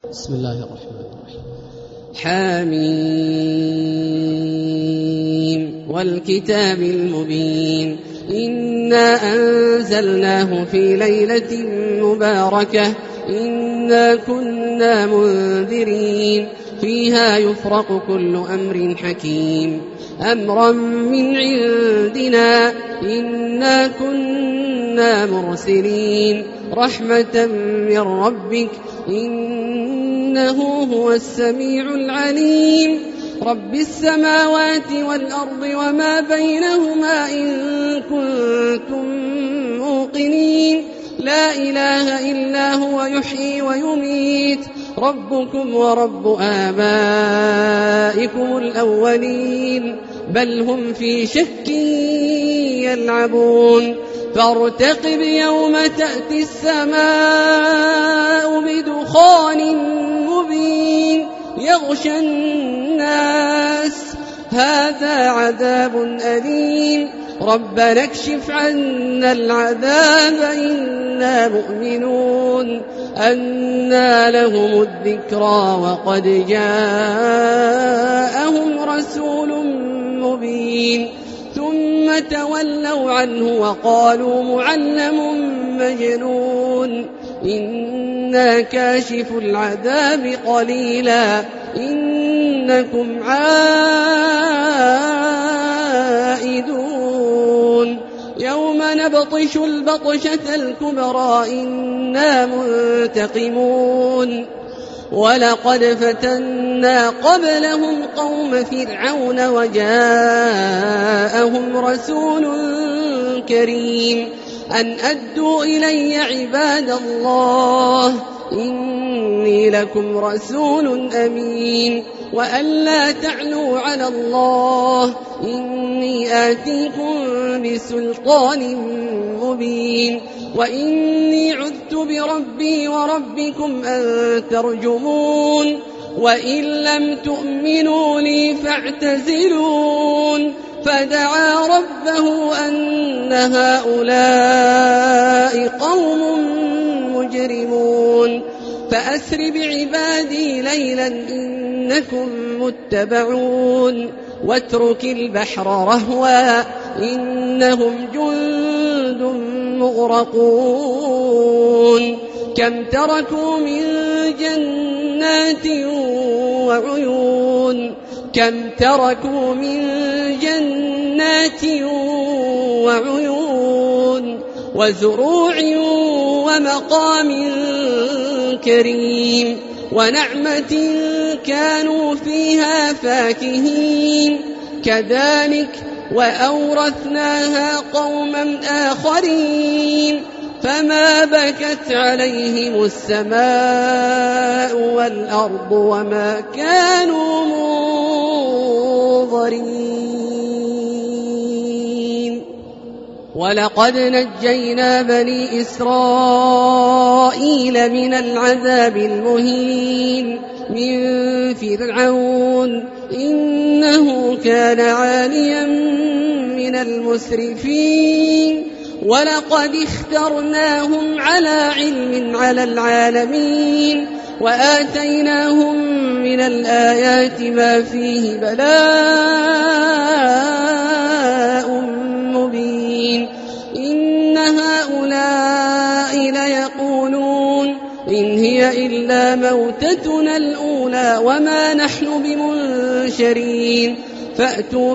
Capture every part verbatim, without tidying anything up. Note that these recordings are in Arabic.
بسم الله الرحمن الرحيم. حميم والكتاب المبين إنا أنزلناه في ليلة مباركة إنا كنا منذرين فيها يفرق كل أمر حكيم أمرا من عندنا إنا كنا مرسلين رحمة من ربك إنه هو السميع العليم رب السماوات والأرض وما بينهما إن كنتم موقنين لا إله إلا هو يحيي ويميت ربكم ورب آبائكم الأولين بل هم في شك يلعبون فارتقب يوم تأتي السماء بدخان مبين يغشى الناس هذا عذاب أليم ربنا اكشف عنا العذاب إنا مؤمنون أنى لهم الذكرى وقد جاءهم رسول مبين ثم تولوا عنه وقالوا معلم مجنون إنا كاشف العذاب قليلا إنكم عائدون يوم نبطش البطشة الكبرى إنا منتقمون ولقد فتنا قبلهم قوم فرعون وجاءهم رسول كريم أن أدوا إلي عباد الله إني لكم رسول أمين وأن لا تعلوا على الله إني آتيكم بسلطان مبين وإني عذت بربي وربكم أن ترجمون وإن لم تؤمنوا لي فاعتزلون فدعا ربه أن هؤلاء قوم مجرمون فأسر بعبادي ليلا إنكم متبعون واترك البحر رهوا إنهم جند مغرقون كم تركوا من جنات وعيون كم تركوا من جنات وعيون وزروع ومقام كريم ونعمة كانوا فيها فاكهين كذلك وأورثناها قوما آخرين فما بكت عليهم السماء والأرض وما كانوا منظرين ولقد نجينا بني إسرائيل من العذاب المهين من فرعون إنه كان عاليا من المسرفين ولقد اخترناهم على علم على العالمين وآتيناهم من الآيات ما فيه بلاء مبين إن هؤلاء ليقولون إن هي إلا موتتنا الأولى وما نحن بمنشرين فأتوا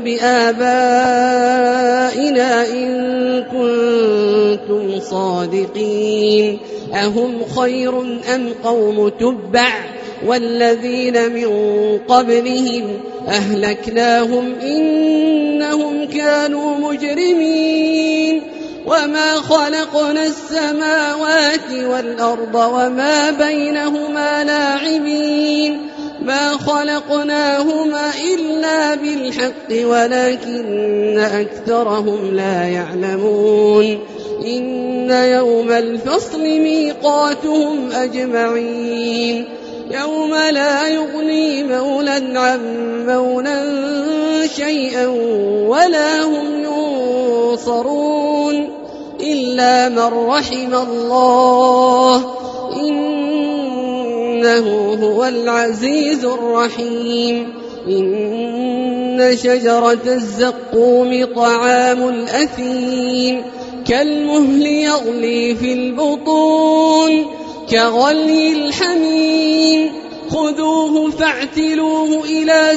بآبائنا إن كنتم صادقين أهم خير أم قوم تبع والذين من قبلهم أهلكناهم إنهم كانوا مجرمين وما خلقنا السماوات والأرض وما بينهما لاعبين ما خلقناهما إلا بالحق ولكن أكثرهم لا يعلمون إن يوم الفصل ميقاتهم أجمعين يوم لا يغني مولى عن مولى شيئا ولا هم ينصرون إلا من رحم الله إن إنه هو العزيز الرحيم إن شجرة الزقوم طعام الأثيم كالمهل يغلي في البطون كغلي الحميم خذوه فاعتلوه إلى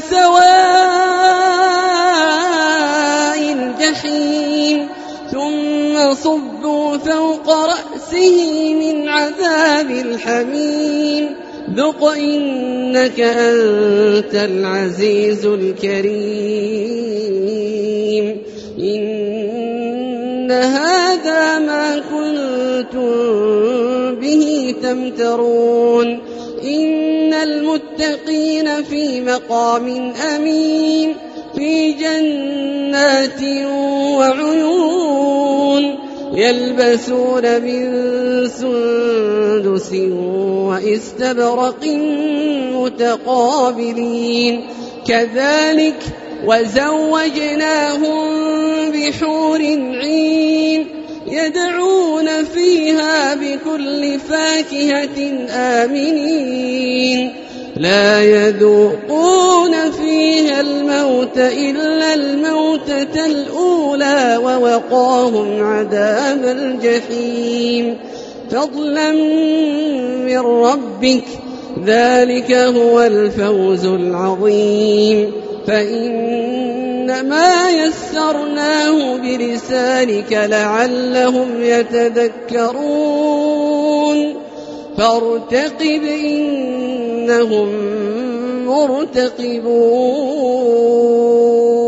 سواء الجحيم ثم صبوا فوق رأسه من عذاب الحميم ذق إنك أنت العزيز الكريم إن هذا ما كنتم به تمترون إن المتقين في مقام أمين في جنات وعيون يلبسون من سندس وإستبرق متقابلين كذلك وزوجناهم بحور عين يدعون فيها بكل فاكهة آمنين لا يذوقون فيها الموت إلا الموتة الأولى ووقاهم عذاب الجحيم فضلا من ربك ذلك هو الفوز العظيم فإنما يسرناه بلسانك لعلهم يتذكرون فارتقب إنهم مرتقبون.